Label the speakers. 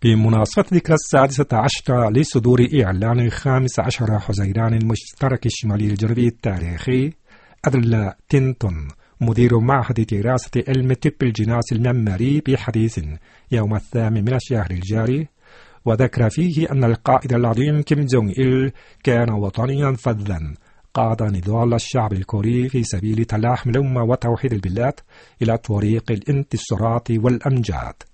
Speaker 1: بمناسبة ذكرى 16 لصدور إعلان 15 حزيران المشترك الشمالي الجنوبي التاريخي، أدلى تينتون مدير معهد دراسة علم طب الجناس المعماري بحديث يوم 8 من الشهر الجاري، وذكر فيه أن القائد العظيم كيم جونغ إل كان وطنيا فذا قاد نضال الشعب الكوري في سبيل تلاحم الأمة وتوحيد البلاد إلى طريق الانتصارات والأمجاد.